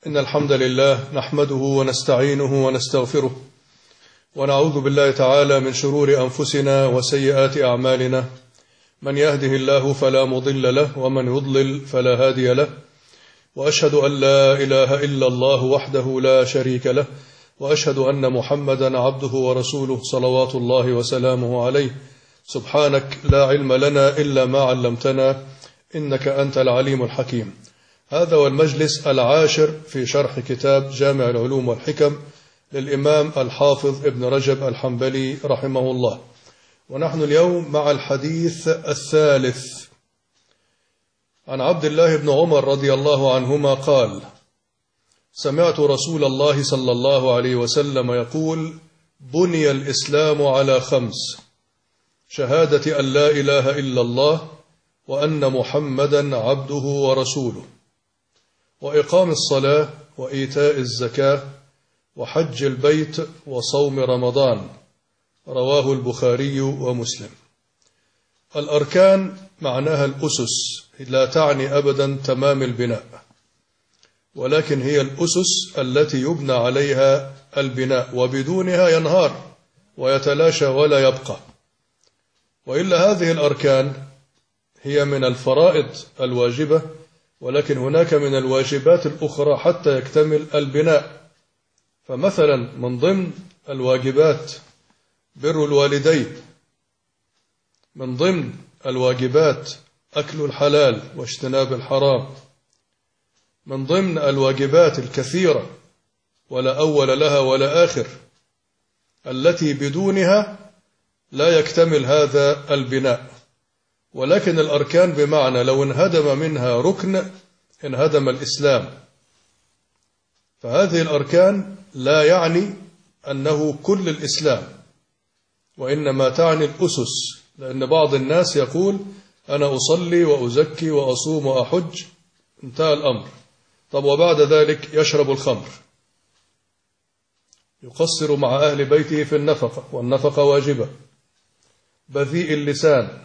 إن الحمد لله نحمده ونستعينه ونستغفره ونعوذ بالله تعالى من شرور أنفسنا وسيئات أعمالنا. من يهده الله فلا مضل له ومن يضلل فلا هادي له، وأشهد أن لا إله إلا الله وحده لا شريك له، وأشهد أن محمدا عبده ورسوله صلوات الله وسلامه عليه. سبحانك لا علم لنا إلا ما علمتنا إنك أنت العليم الحكيم. هذا هو المجلس العاشر في شرح كتاب جامع العلوم والحكم للإمام الحافظ ابن رجب الحنبلي رحمه الله، ونحن اليوم مع الحديث الثالث. عن عبد الله بن عمر رضي الله عنهما قال: سمعت رسول الله صلى الله عليه وسلم يقول: بني الإسلام على 5: شهادة أن لا إله إلا الله وأن محمدا عبده ورسوله، وإقام الصلاة، وإيتاء الزكاة، وحج البيت، وصوم رمضان. رواه البخاري ومسلم. الأركان معناها الأسس، لا تعني أبدا تمام البناء، ولكن هي الأسس التي يبنى عليها البناء، وبدونها ينهار ويتلاشى ولا يبقى. وإلا هذه الأركان هي من الفرائض الواجبة، ولكن هناك من الواجبات الأخرى حتى يكتمل البناء. فمثلا من ضمن الواجبات بر الوالدين، من ضمن الواجبات أكل الحلال واجتناب الحرام، من ضمن الواجبات الكثيرة ولا أول لها ولا آخر التي بدونها لا يكتمل هذا البناء. ولكن الأركان بمعنى لو انهدم منها ركن انهدم الإسلام. فهذه الأركان لا يعني أنه كل الإسلام، وإنما تعني الأسس. لأن بعض الناس يقول: أنا أصلي وأزكي وأصوم وأحج، انتهى الأمر. طب وبعد ذلك يشرب الخمر، يقصر مع أهل بيته في النفقة، والنفقة واجبة، بذيء اللسان،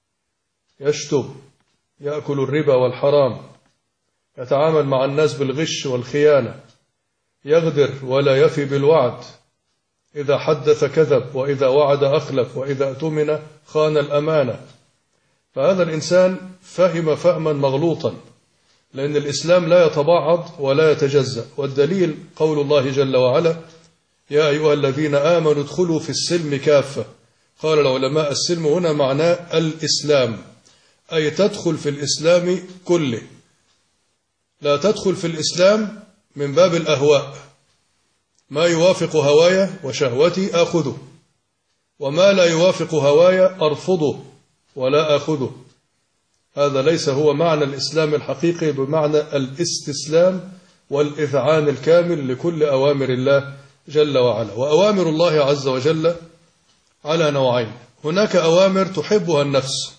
يشتم، يأكل الربا والحرام، يتعامل مع الناس بالغش والخيانة، يغدر ولا يفي بالوعد، إذا حدث كذب، وإذا وعد أخلف، وإذا اؤتمن خان الأمانة. فهذا الإنسان فهم فهما مغلوطا، لأن الإسلام لا يتبعض ولا يتجزأ. والدليل قول الله جل وعلا: يا أيها الذين آمنوا ادخلوا في السلم كافة. قال العلماء: السلم هنا معناه الإسلام، أي تدخل في الإسلام كله، لا تدخل في الإسلام من باب الأهواء. ما يوافق هواي وشهوتي آخذه، وما لا يوافق هواي أرفضه ولا آخذه. هذا ليس هو معنى الإسلام الحقيقي، بمعنى الاستسلام والإذعان الكامل لكل أوامر الله جل وعلا. وأوامر الله عز وجل على نوعين: هناك أوامر تحبها النفس،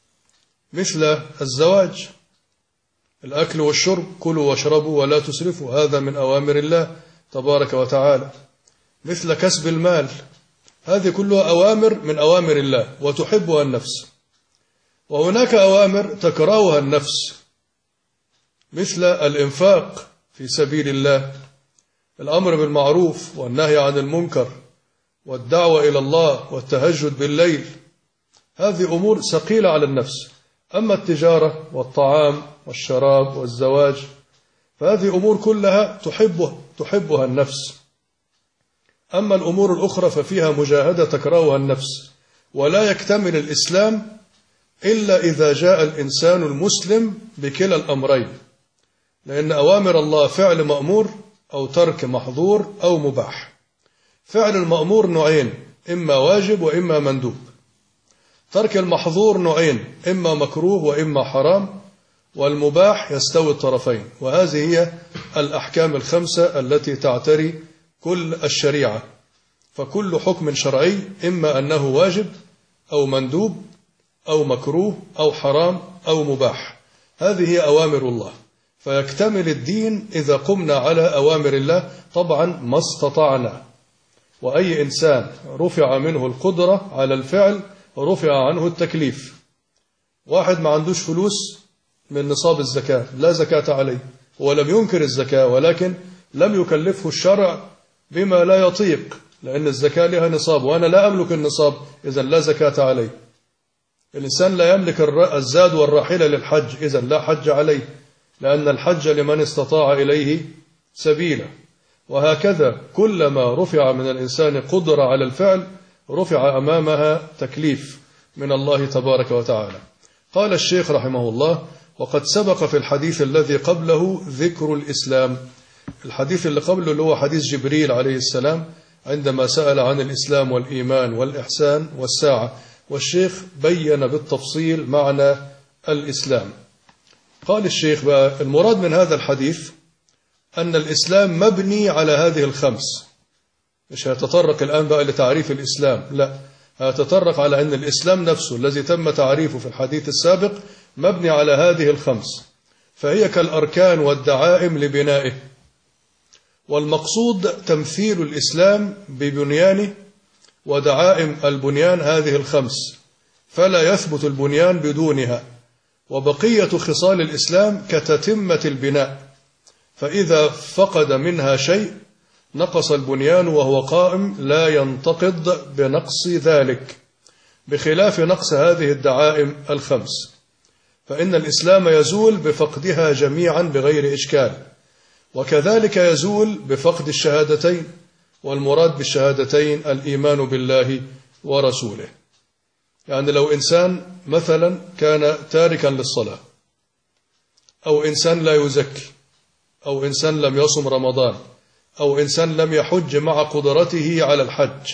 مثل الزواج، الأكل والشرب، كلوا واشربوا ولا تسرفوا، هذا من أوامر الله تبارك وتعالى. مثل كسب المال، هذه كلها أوامر من أوامر الله وتحبها النفس. وهناك أوامر تكرهها النفس، مثل الإنفاق في سبيل الله، الأمر بالمعروف والنهي عن المنكر، والدعوة إلى الله، والتهجد بالليل. هذه أمور ثقيلة على النفس. أما التجارة والطعام والشراب والزواج فهذه أمور كلها تحبها النفس. أما الأمور الأخرى ففيها مجاهدة تكرهها النفس. ولا يكتمل الإسلام إلا إذا جاء الإنسان المسلم بكلا الأمرين، لأن أوامر الله فعل مأمور أو ترك محظور أو مباح. فعل المأمور نوعين: إما واجب وإما مندوب. ترك المحظور نوعين: إما مكروه وإما حرام. والمباح يستوي الطرفين. وهذه هي الأحكام الخمسة التي تعتري كل الشريعة. فكل حكم شرعي إما أنه واجب أو مندوب أو مكروه أو حرام أو مباح. هذه هي أوامر الله. فيكتمل الدين إذا قمنا على أوامر الله، طبعا ما استطعنا. وأي إنسان رفع منه القدرة على الفعل رفع عنه التكليف. واحد ما عندوش فلوس من نصاب الزكاة، لا زكاة عليه، ولم ينكر الزكاة، ولكن لم يكلفه الشرع بما لا يطيق، لأن الزكاة لها نصاب وأنا لا أملك النصاب، إذا لا زكاة عليه. الإنسان لا يملك الزاد والراحلة للحج، إذا لا حج عليه، لأن الحج لمن استطاع إليه سبيلا. وهكذا كلما رفع من الإنسان قدرة على الفعل رفع أمامها تكليف من الله تبارك وتعالى. قال الشيخ رحمه الله: وقد سبق في الحديث الذي قبله ذكر الإسلام. الحديث اللي قبله اللي هو حديث جبريل عليه السلام عندما سأل عن الإسلام والإيمان والإحسان والساعة، والشيخ بين بالتفصيل معنى الإسلام. قال الشيخ بقى: المراد من هذا الحديث أن الإسلام مبني على هذه الخمس. مش هيتطرق الآن بقى لتعريف الإسلام، لا، هيتطرق على أن الإسلام نفسه الذي تم تعريفه في الحديث السابق مبني على هذه الخمس، فهي كالأركان والدعائم لبنائه. والمقصود تمثيل الإسلام ببنيانه ودعائم البنيان هذه الخمس، فلا يثبت البنيان بدونها. وبقية خصال الإسلام كتتمة البناء، فإذا فقد منها شيء نقص البنيان وهو قائم لا ينتقض بنقص ذلك، بخلاف نقص هذه الدعائم الخمس، فإن الإسلام يزول بفقدها جميعا بغير إشكال، وكذلك يزول بفقد الشهادتين، والمراد بالشهادتين الإيمان بالله ورسوله. يعني لو إنسان مثلا كان تاركا للصلاة، أو إنسان لا يزكي، أو إنسان لم يصم رمضان، أو إنسان لم يحج مع قدرته على الحج،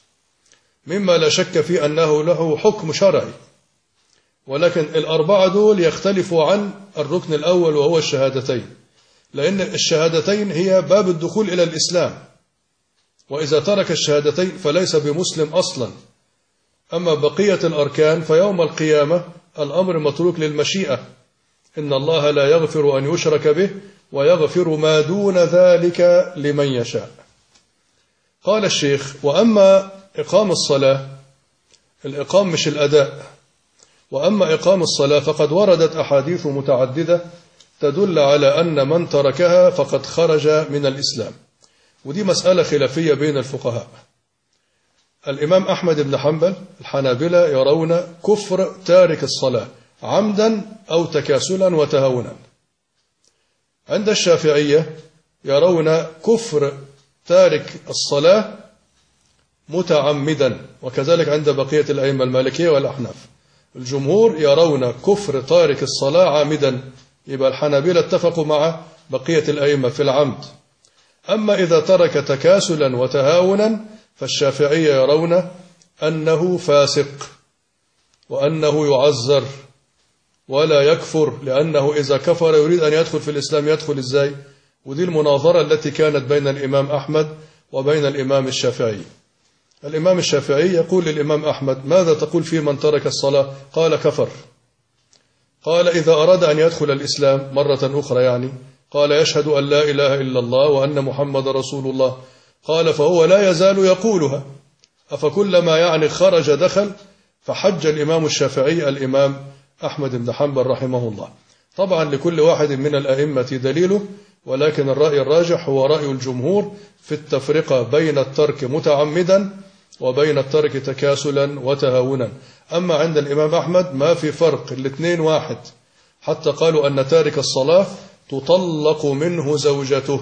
مما لا شك في أنه له حكم شرعي، ولكن الأربعة دول يختلفوا عن الركن الأول وهو الشهادتين، لأن الشهادتين هي باب الدخول إلى الإسلام، وإذا ترك الشهادتين فليس بمسلم أصلا. أما بقية الأركان فيوم القيامة الأمر متروك للمشيئة، إن الله لا يغفر أن يشرك به ويغفر ما دون ذلك لمن يشاء. قال الشيخ: وأما إقام الصلاة، الإقام مش الأداء، وأما إقام الصلاة فقد وردت أحاديث متعددة تدل على أن من تركها فقد خرج من الإسلام، ودي مسألة خلافية بين الفقهاء. الإمام أحمد بن حنبل الحنابلة يرون كفر تارك الصلاة عمدا أو تكاسلا وتهاونا. عند الشافعية يرون كفر تارك الصلاة متعمدا، وكذلك عند بقية الأئمة المالكية والأحناف. الجمهور يرون كفر تارك الصلاة عامدا، يبقى الحنابلة اتفقوا مع بقية الأئمة في العمد. أما إذا ترك تكاسلا وتهاونا فالشافعية يرون أنه فاسق وأنه يعذر ولا يكفر، لأنه إذا كفر يريد أن يدخل في الإسلام يدخل إزاي؟ ودي المناظرة التي كانت بين الإمام أحمد وبين الإمام الشافعي. الإمام الشافعي يقول للإمام أحمد: ماذا تقول في من ترك الصلاة؟ قال: كفر. قال: إذا أراد أن يدخل الإسلام مرة أخرى يعني، قال: يشهد أن لا إله إلا الله وأن محمد رسول الله. قال: فهو لا يزال يقولها، أفكلما يعني خرج دخل؟ فحج الإمام الشافعي الإمام أحمد بن حنبل رحمه الله. طبعا لكل واحد من الأئمة دليله، ولكن الرأي الراجح هو رأي الجمهور في التفرقة بين الترك متعمدا وبين الترك تكاسلا وتهاونا. أما عند الإمام أحمد ما في فرق، الاثنين واحد، حتى قالوا أن تارك الصلاة تطلق منه زوجته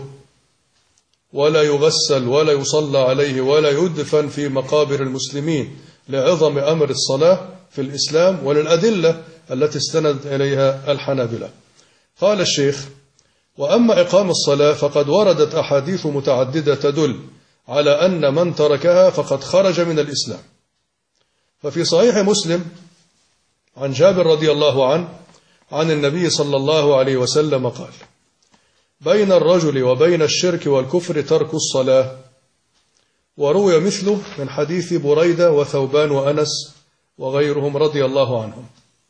ولا يغسل ولا يصلى عليه ولا يدفن في مقابر المسلمين، لعظم أمر الصلاة في الإسلام وللأدلة التي استند إليها الحنابلة. قال الشيخ: وأما إقام الصلاة فقد وردت أحاديث متعددة تدل على أن من تركها فقد خرج من الإسلام. ففي صحيح مسلم عن جابر رضي الله عنه عن النبي صلى الله عليه وسلم قال: بين الرجل وبين الشرك والكفر ترك الصلاة. وروي مثله من حديث بريدة وثوبان وأنس وغيرهم رضي الله عنهم.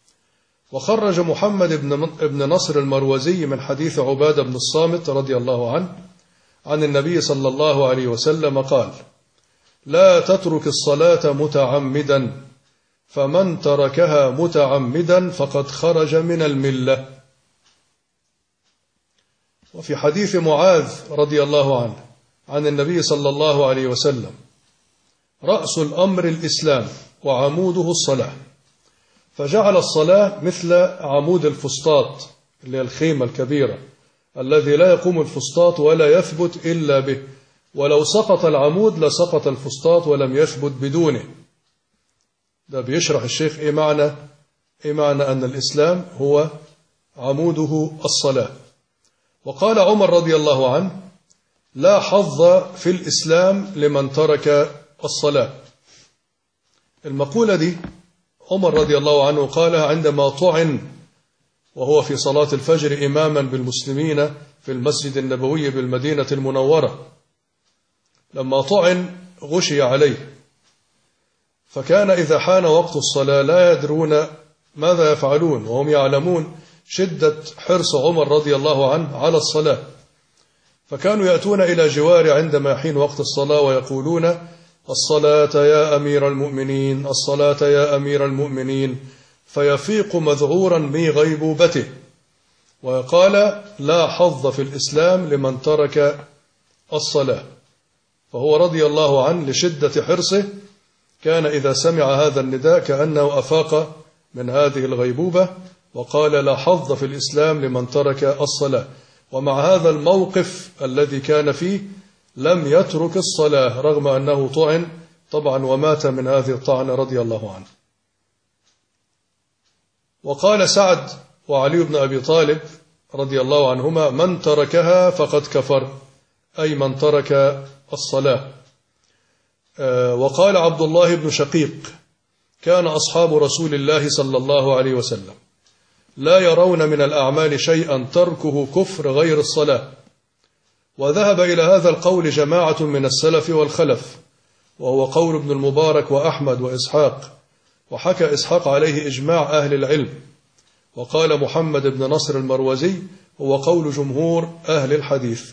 وخرج محمد بن نصر المروزي من حديث عبادة بن الصامت رضي الله عنه عن النبي صلى الله عليه وسلم قال: لا تترك الصلاة متعمدا، فمن تركها متعمدا فقد خرج من الملة. وفي حديث معاذ رضي الله عنه عن النبي صلى الله عليه وسلم: رأس الأمر الإسلام وعموده الصلاة. فجعل الصلاة مثل عمود الفسطاط، اللي هي الخيمة الكبيرة الذي لا يقوم الفسطاط ولا يثبت إلا به، ولو سقط العمود لسقط الفسطاط ولم يثبت بدونه. ده بيشرح الشيخ إيه معنى أن الإسلام هو عموده الصلاة. وقال عمر رضي الله عنه: لا حظ في الإسلام لمن ترك الصلاة. المقولة دي عمر رضي الله عنه قالها عندما طعن وهو في صلاة الفجر إماما بالمسلمين في المسجد النبوي بالمدينة المنورة. لما طعن غشي عليه، فكان إذا حان وقت الصلاة لا يدرون ماذا يفعلون، وهم يعلمون شدة حرص عمر رضي الله عنه على الصلاة، فكانوا يأتون إلى جوار عندما يحين وقت الصلاة ويقولون: الصلاة يا أمير المؤمنين، الصلاة يا أمير المؤمنين، فيفيق مذعورا من غيبوبته وقال: لا حظ في الإسلام لمن ترك الصلاة. فهو رضي الله عنه لشدة حرصه كان إذا سمع هذا النداء كأنه أفاق من هذه الغيبوبة وقال: لا حظ في الإسلام لمن ترك الصلاة. ومع هذا الموقف الذي كان فيه لم يترك الصلاة رغم أنه طعن طبعا ومات من هذه الطعنة رضي الله عنه. وقال سعد وعلي بن أبي طالب رضي الله عنهما: من تركها فقد كفر، أي من ترك الصلاة. وقال عبد الله بن شقيق: كان أصحاب رسول الله صلى الله عليه وسلم لا يرون من الأعمال شيئا تركه كفر غير الصلاة. وذهب إلى هذا القول جماعة من السلف والخلف، وهو قول ابن المبارك وأحمد وإسحاق، وحكى إسحاق عليه إجماع أهل العلم. وقال محمد بن نصر المروزي: هو قول جمهور أهل الحديث.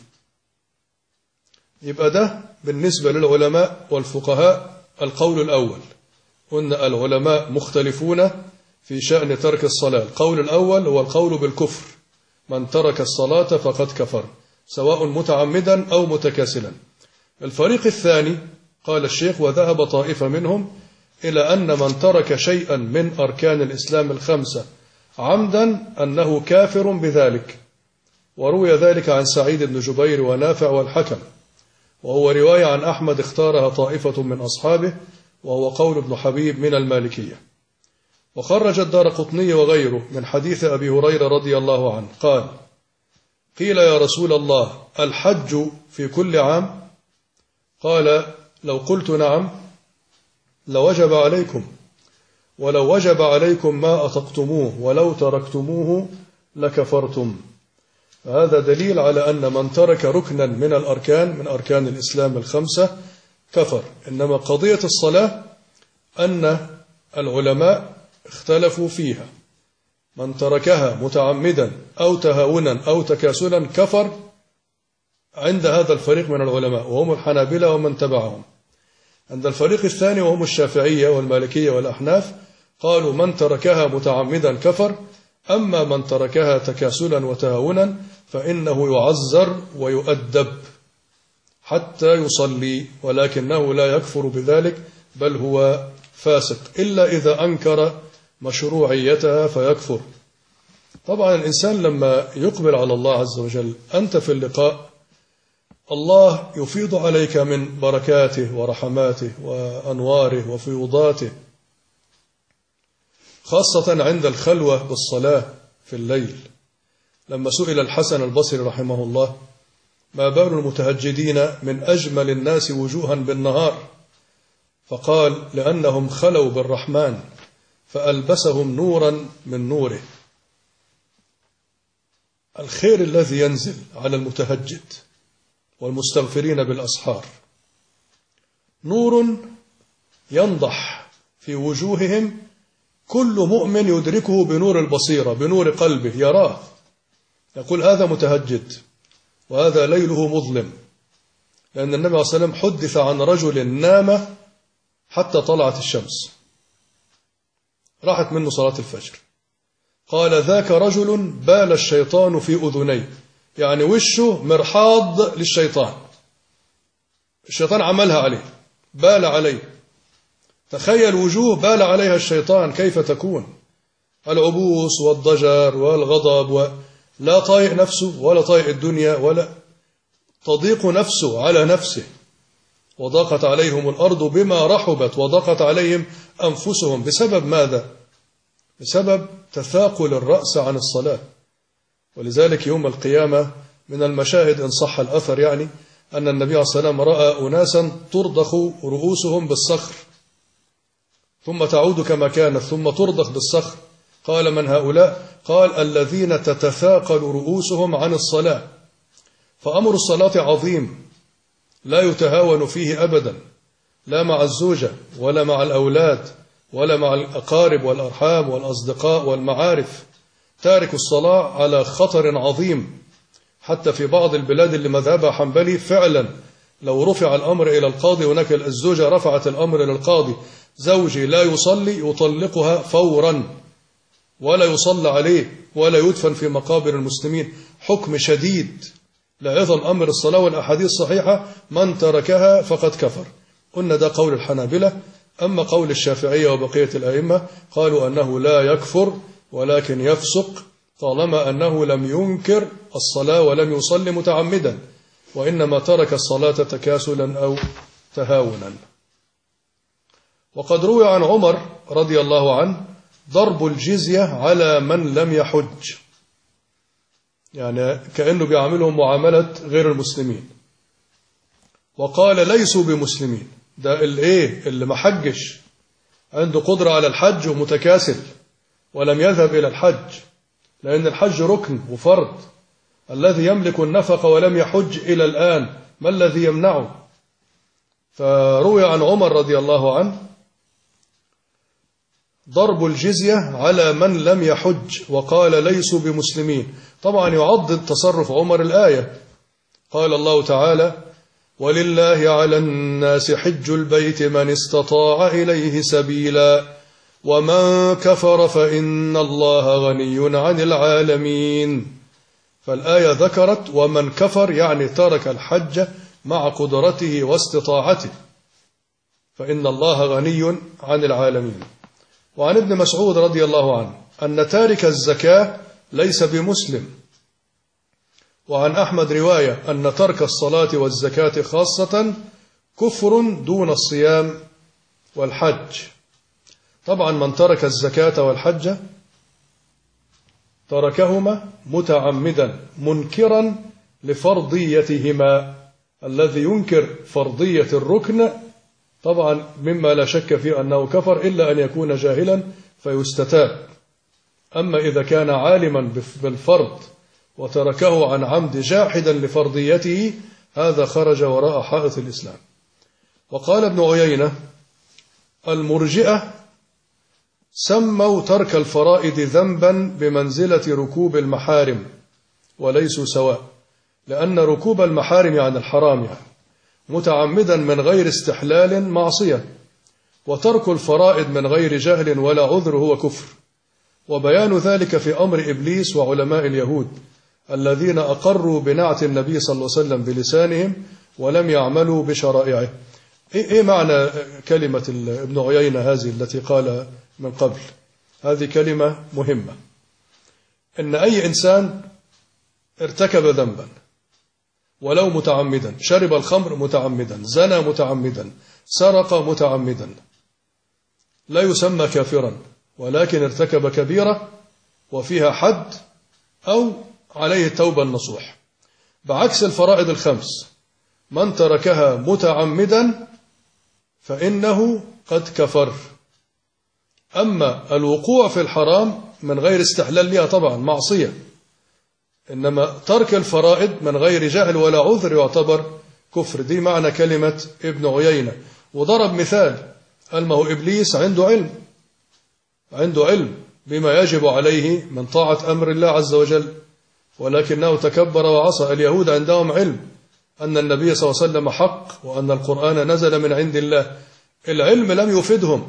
يبقى ده بالنسبة للعلماء والفقهاء القول الأول. قلنا العلماء مختلفون في شأن ترك الصلاة. القول الأول هو القول بالكفر، من ترك الصلاة فقد كفر سواء متعمدا أو متكاسلا. الفريق الثاني قال الشيخ: وذهب طائفة منهم إلى أن من ترك شيئا من أركان الإسلام الخمسة عمدا أنه كافر بذلك، وروي ذلك عن سعيد بن جبير ونافع والحكم، وهو رواية عن أحمد اختارها طائفة من أصحابه، وهو قول ابن حبيب من المالكية. وخرج الدارقطني وغيره من حديث أبي هريرة رضي الله عنه قال: قيل يا رسول الله الحج في كل عام؟ قال: لو قلت نعم لوجب عليكم، ولو وجب عليكم ما أطقتموه، ولو تركتموه لكفرتم. هذا دليل على أن من ترك ركنا من الأركان من أركان الإسلام الخمسة كفر. إنما قضية الصلاة أن العلماء اختلفوا فيها، من تركها متعمدا أو تهاونا أو تكاسلا كفر عند هذا الفريق من العلماء، وهم الحنابلة ومن تبعهم. عند الفريق الثاني وهم الشافعية والمالكية والأحناف قالوا من تركها متعمدا كفر، أما من تركها تكاسلا وتهاونا فإنه يعذر ويؤدب حتى يصلي، ولكنه لا يكفر بذلك بل هو فاسق، إلا إذا أنكر مشروعيتها فيكفر. طبعا الإنسان لما يقبل على الله عز وجل، أنت في اللقاء الله يفيض عليك من بركاته ورحماته وأنواره وفيوضاته، خاصة عند الخلوة بالصلاة في الليل. لما سئل الحسن البصري رحمه الله: ما بال المتهجدين من أجمل الناس وجوها بالنهار؟ فقال: لأنهم خلوا بالرحمن فألبسهم نورا من نوره. الخير الذي ينزل على المتهجد والمستغفرين بالأسحار نور ينضح في وجوههم، كل مؤمن يدركه بنور البصيرة، بنور قلبه يراه، يقول هذا متهجد وهذا ليله مظلم. لأن النبي صلى الله عليه وسلم حدث عن رجل نام حتى طلعت الشمس، راحت منه صلاة الفجر، قال: ذاك رجل بال الشيطان في أذنيه، يعني وشه مرحاض للشيطان، الشيطان عملها عليه، بال عليه. تخيل وجوه بال عليها الشيطان كيف تكون، العبوس والضجر والغضب، لا طايق نفسه ولا طايق الدنيا، ولا تضيق نفسه على نفسه. وضاقت عليهم الأرض بما رحبت وضاقت عليهم أنفسهم. بسبب ماذا؟ بسبب تثاقل الرأس عن الصلاة. ولذلك يوم القيامة من المشاهد إن صح الأثر يعني أن النبي عليه الصلاة والسلام رأى أناسا ترضخ رؤوسهم بالصخر ثم تعود كما كانت ثم ترضخ بالصخر. قال: من هؤلاء؟ قال: الذين تتثاقل رؤوسهم عن الصلاة. فأمر الصلاة عظيم لا يتهاون فيه أبدا، لا مع الزوجة ولا مع الأولاد ولا مع الأقارب والأرحام والأصدقاء والمعارف. تارك الصلاة على خطر عظيم. حتى في بعض البلاد اللي مذهبها حنبلي فعلا لو رفع الأمر إلى القاضي، هناك الزوجة رفعت الأمر إلى القاضي: زوجي لا يصلي، يطلقها فورا ولا يصلى عليه ولا يدفن في مقابر المسلمين. حكم شديد لعظم أمر الصلاة، والأحاديث صحيحة: من تركها فقد كفر. قلنا ده قول الحنابلة. أما قول الشافعية وبقية الأئمة قالوا أنه لا يكفر ولكن يفسق طالما أنه لم ينكر الصلاة ولم يصلي متعمدا، وإنما ترك الصلاة تكاسلا أو تهاونا. وقد روي عن عمر رضي الله عنه ضرب الجزية على من لم يحج، يعني كأنه بيعملهم معاملة غير المسلمين. وقال: ليسوا بمسلمين. ده اللي ما حجش عنده قدرة على الحج ومتكاسل ولم يذهب إلى الحج، لأن الحج ركن وفرض. الذي يملك النفقة ولم يحج إلى الآن ما الذي يمنعه؟ فروي عن عمر رضي الله عنه ضرب الجزية على من لم يحج، وقال: ليسوا بمسلمين. طبعا يعضد تصرف عمر الآية. قال الله تعالى: ولله على الناس حج البيت من استطاع إليه سبيلا ومن كفر فإن الله غني عن العالمين. فالآية ذكرت ومن كفر، يعني ترك الحج مع قدرته واستطاعته، فإن الله غني عن العالمين. وعن ابن مسعود رضي الله عنه أن تارك الزكاة ليس بمسلم. وعن أحمد رواية أن ترك الصلاة والزكاة خاصة كفر دون الصيام والحج. طبعا من ترك الزكاة والحج تركهما متعمدا منكرا لفرضيتهما. الذي ينكر فرضية الركن طبعا مما لا شك فيه أنه كفر، إلا أن يكون جاهلا فيستتاب. أما إذا كان عالما بالفرض وتركه عن عمد جاحدا لفرضيته، هذا خرج وراء حائط الإسلام. وقال ابن عيينة: المرجئة سموا ترك الفرائض ذنبا بمنزلة ركوب المحارم وليسوا سواء، لأن ركوب المحارم يعني الحرام يعني متعمدا من غير استحلال معصية، وترك الفرائض من غير جهل ولا عذر هو كفر. وبيان ذلك في أمر إبليس وعلماء اليهود الذين أقروا بنعت النبي صلى الله عليه وسلم بلسانهم ولم يعملوا بشرائعه. إيه معنى كلمة ابن عيينة هذه التي قال من قبل؟ هذه كلمة مهمة. إن أي إنسان ارتكب ذنبا ولو متعمدا، شرب الخمر متعمدا، زنى متعمدا، سرق متعمدا، لا يسمى كافرا، ولكن ارتكب كبيرة وفيها حد أو عليه التوبة النصوح. بعكس الفرائض الخمس، من تركها متعمدا فإنه قد كفر. أما الوقوع في الحرام من غير استحلال لها طبعا معصية، إنما ترك الفرائض من غير جهل ولا عذر يعتبر كفر. دي معنى كلمة ابن عيينة. وضرب مثال: قال ما هو إبليس عنده علم بما يجب عليه من طاعة أمر الله عز وجل، ولكنه تكبر وعصى. اليهود عندهم علم أن النبي صلى الله عليه وسلم حق وأن القرآن نزل من عند الله. العلم لم يفدهم،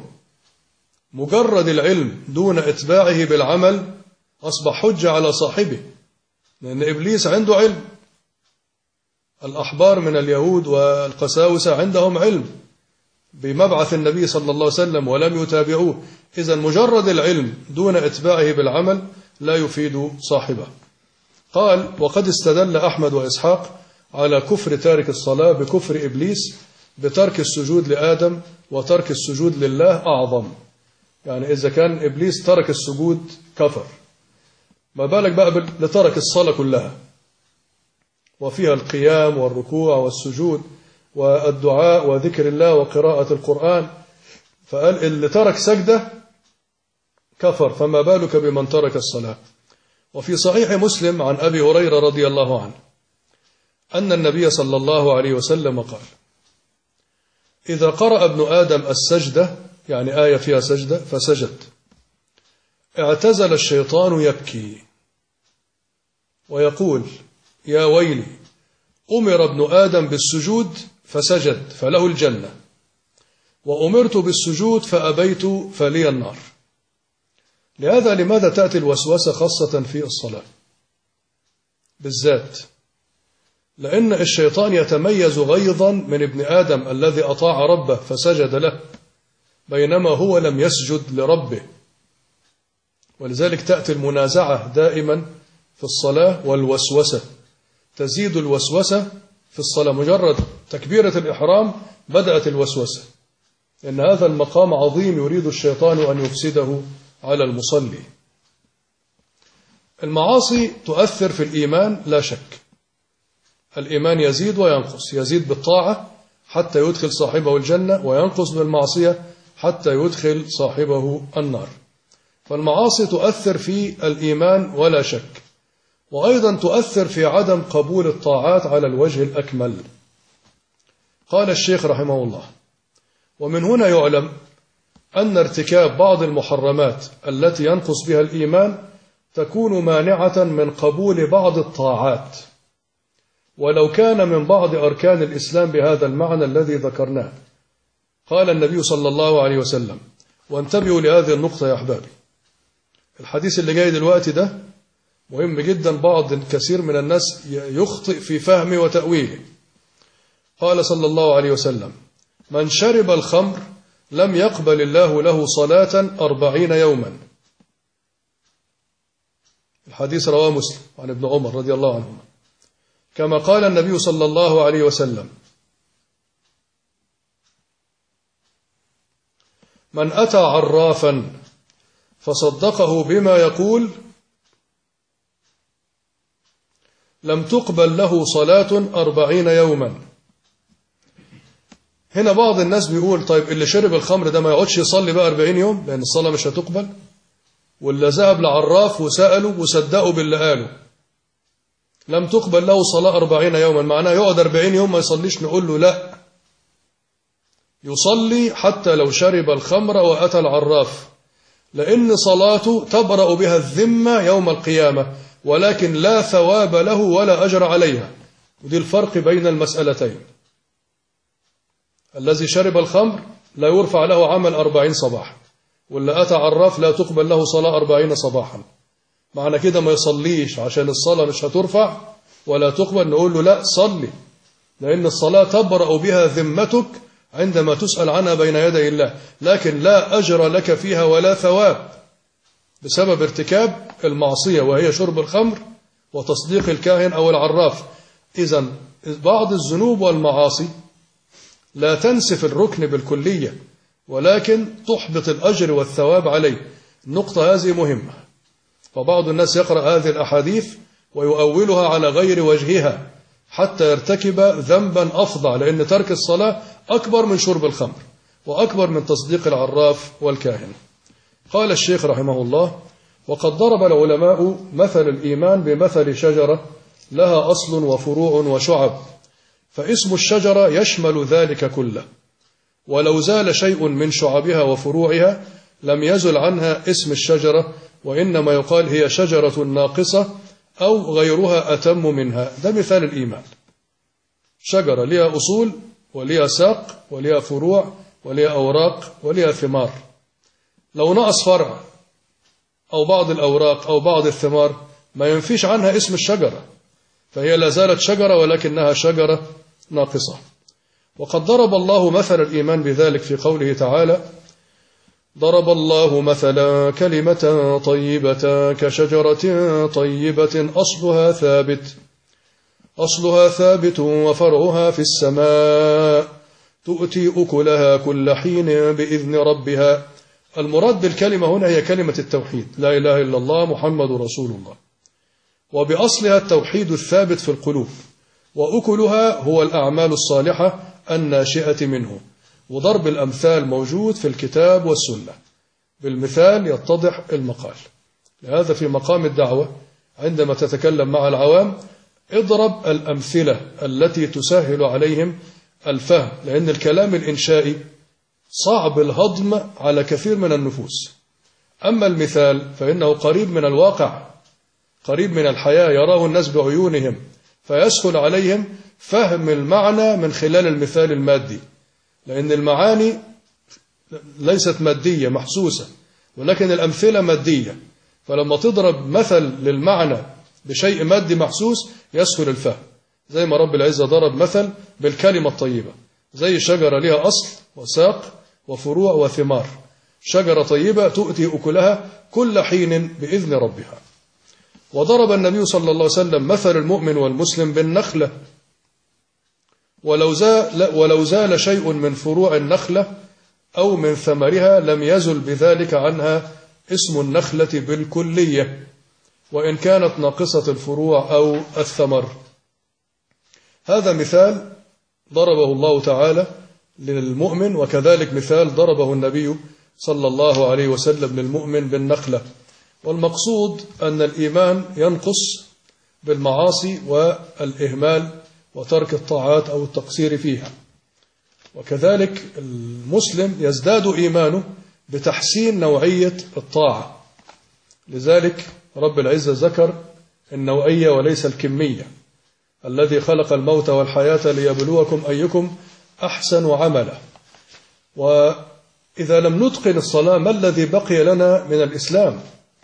مجرد العلم دون إتباعه بالعمل أصبح حجة على صاحبه. لأن إبليس عنده علم. الأحبار من اليهود والقساوسة عندهم علم بمبعث النبي صلى الله عليه وسلم ولم يتابعوه. إذا مجرد العلم دون إتباعه بالعمل لا يفيد صاحبه. قال: وقد استدل أحمد وإسحاق على كفر تارك الصلاة بكفر إبليس بترك السجود لآدم وترك السجود لله أعظم. يعني إذا كان إبليس ترك السجود كفر، ما بالك بقى لترك الصلاة كلها وفيها القيام والركوع والسجود والدعاء وذكر الله وقراءة القرآن. فقال اللي ترك سجدة كفر، فما بالك بمن ترك الصلاة. وفي صحيح مسلم عن أبي هريرة رضي الله عنه أن النبي صلى الله عليه وسلم قال: إذا قرأ ابن آدم السجدة، يعني آية فيها سجدة، فسجد، اعتزل الشيطان يبكي ويقول: يا ويلي، أمر ابن آدم بالسجود فسجد فله الجنة، وأمرت بالسجود فأبيت فلي النار. لهذا لماذا تأتي الوسوسة خاصة في الصلاة بالذات؟ لأن الشيطان يتميز غيظا من ابن آدم الذي أطاع ربه فسجد له، بينما هو لم يسجد لربه. ولذلك تأتي المنازعة دائما في الصلاة والوسوسة، تزيد الوسوسة في الصلاة. مجرد تكبيرة الإحرام بدأت الوسوسة، لأن هذا المقام عظيم يريد الشيطان أن يفسده على المصلي. المعاصي تؤثر في الإيمان لا شك. الإيمان يزيد وينقص، يزيد بالطاعة حتى يدخل صاحبه الجنة، وينقص بالمعصية حتى يدخل صاحبه النار. فالمعاصي تؤثر في الإيمان ولا شك، وأيضا تؤثر في عدم قبول الطاعات على الوجه الأكمل. قال الشيخ رحمه الله: ومن هنا يعلم أن ارتكاب بعض المحرمات التي ينقص بها الإيمان تكون مانعة من قبول بعض الطاعات، ولو كان من بعض أركان الإسلام بهذا المعنى الذي ذكرناه. قال النبي صلى الله عليه وسلم، وانتبهوا لهذه النقطة يا أحبابي، الحديث اللي جاي دلوقتي ده مهم جدا، كثير من الناس يخطئ في فهمه وتأويله. قال صلى الله عليه وسلم: من شرب الخمر لم يقبل الله له صلاة 40 يوما. الحديث رواه مسلم عن ابن عمر رضي الله عنهما. كما قال النبي صلى الله عليه وسلم: من أتى عرافا فصدقه بما يقول لم تقبل له صلاة 40 يوما. هنا بعض الناس بيقول: طيب اللي شرب الخمر ده ما يقعدش يصلي بقى 40 يوم لأن الصلاة مش هتقبل؟ واللي ذهب لعراف وسأله وصدقوا باللي قاله لم تقبل له صلاة 40 يوما، معناه يقعد 40 يوم ما يصليش؟ نقول له لا، يصلي حتى لو شرب الخمر وأتى العراف، لأن صلاته تبرأ بها الذمة يوم القيامة، ولكن لا ثواب له ولا أجر عليها. ودي الفرق بين المسألتين. الذي شرب الخمر لا يرفع له عمل 40 صباحا، واللي أتى عراف لا تقبل له صلاة 40 صباحا. معنى كده ما يصليش عشان الصلاة مش هترفع ولا تقبل؟ نقول له لا، صلي، لأن الصلاة تبرأ بها ذمتك عندما تسأل عنها بين يدي الله، لكن لا أجر لك فيها ولا ثواب بسبب ارتكاب المعصية وهي شرب الخمر وتصديق الكاهن أو العراف. إذن بعض الذنوب والمعاصي لا تنسف الركن بالكلية، ولكن تحبط الأجر والثواب عليه. النقطة هذه مهمة. فبعض الناس يقرأ هذه الأحاديث ويؤولها على غير وجهها حتى يرتكب ذنبا أفظع، لأن ترك الصلاة أكبر من شرب الخمر وأكبر من تصديق العراف والكاهن. قال الشيخ رحمه الله: وقد ضرب العلماء مثل الإيمان بمثل شجرة لها أصل وفروع وشعب، فاسم الشجرة يشمل ذلك كله، ولو زال شيء من شعبها وفروعها لم يزل عنها اسم الشجرة، وإنما يقال هي شجرة ناقصة أو غيرها أتم منها. ده مثال الإيمان، شجرة لها أصول ولها ساق ولها فروع ولها أوراق ولها ثمار. لو نقص فرع أو بعض الأوراق أو بعض الثمار ما ينفيش عنها اسم الشجرة، فهي لا زالت شجرة ولكنها شجرة ناقصة. وقد ضرب الله مثل الإيمان بذلك في قوله تعالى: ضرب الله مثلا كلمة طيبة كشجرة طيبة أصلها ثابت وفرعها في السماء تؤتي أكلها كل حين بإذن ربها. المراد بالكلمة هنا هي كلمة التوحيد، لا إله إلا الله محمد رسول الله، وبأصلها التوحيد الثابت في القلوب، وأكلها هو الأعمال الصالحة الناشئة منه. وضرب الأمثال موجود في الكتاب والسنة، بالمثال يتضح المقال. لهذا في مقام الدعوة عندما تتكلم مع العوام اضرب الأمثلة التي تسهل عليهم الفهم، لأن الكلام الإنشائي صعب الهضم على كثير من النفوس. أما المثال فإنه قريب من الواقع، قريب من الحياة، يراه الناس بعيونهم، فيسهل عليهم فهم المعنى من خلال المثال المادي، لأن المعاني ليست مادية محسوسة، ولكن الأمثلة مادية، فلما تضرب مثل للمعنى بشيء مادي محسوس يسهل الفهم. زي ما رب العزة ضرب مثل بالكلمة الطيبة، زي شجرة لها أصل وساق وفروع وثمار، شجرة طيبة تؤتي أكلها كل حين بإذن ربها. وضرب النبي صلى الله عليه وسلم مثل المؤمن والمسلم بالنخلة، ولو زال شيء من فروع النخلة أو من ثمرها لم يزل بذلك عنها اسم النخلة بالكلية، وإن كانت ناقصة الفروع أو الثمر. هذا مثال ضربه الله تعالى للمؤمن، وكذلك مثال ضربه النبي صلى الله عليه وسلم للمؤمن بالنخلة. والمقصود أن الإيمان ينقص بالمعاصي والإهمال وترك الطاعات أو التقصير فيها، وكذلك المسلم يزداد إيمانه بتحسين نوعية الطاعة. لذلك رب العزة ذكر النوعية وليس الكمية: الذي خلق الموت والحياة ليبلوكم أيكم أحسن عملا. وإذا لم نتقن الصلاة ما الذي بقي لنا من الإسلام؟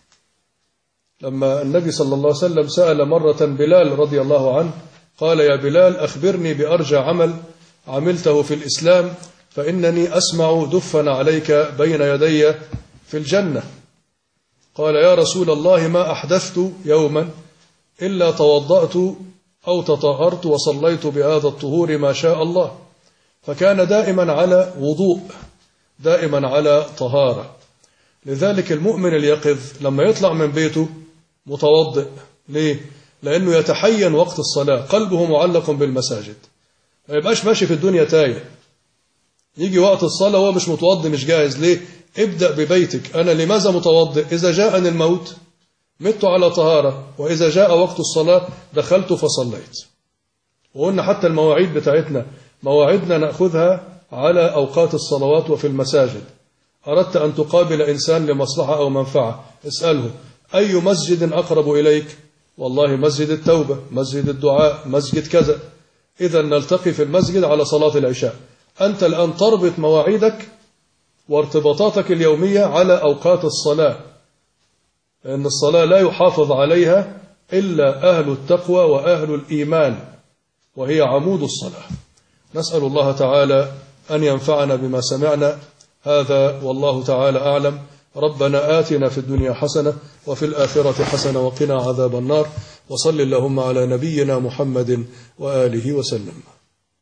لما النبي صلى الله عليه وسلم سأل مرة بلال رضي الله عنه قال: يا بلال أخبرني بأرجى عمل عملته في الإسلام، فإنني أسمع دفا عليك بين يدي في الجنة. قال: يا رسول الله ما أحدثت يوما إلا توضأت أو تطهرت وصليت بهذا الطهور ما شاء الله. فكان دائما على وضوء، دائما على طهارة. لذلك المؤمن اليقظ لما يطلع من بيته متوضئ. ليه؟ لأنه يتحين وقت الصلاة، قلبه معلق بالمساجد، ما يبقاش ماشي في الدنيا تايه، يجي وقت الصلاة وهو مش متوضئ مش جاهز. ليه؟ ابدأ ببيتك. أنا لماذا متوضئ؟ إذا جاءني الموت مت على طهارة، وإذا جاء وقت الصلاة دخلت فصليت. وقلنا حتى المواعيد بتاعتنا مواعيدنا نأخذها على أوقات الصلوات وفي المساجد. أردت أن تقابل إنسان لمصلحة أو منفعة اسأله: أي مسجد أقرب إليك؟ والله مسجد التوبة، مسجد الدعاء، مسجد كذا. إذا نلتقي في المسجد على صلاة العشاء. أنت الآن تربط مواعيدك وارتباطاتك اليومية على أوقات الصلاة، لأن الصلاة لا يحافظ عليها إلا أهل التقوى وأهل الإيمان، وهي عمود الصلاة. نسأل الله تعالى أن ينفعنا بما سمعنا. هذا والله تعالى أعلم. ربنا آتنا في الدنيا حسنة وفي الآخرة حسنة وقنا عذاب النار. وصل اللهم على نبينا محمد وآله وسلم.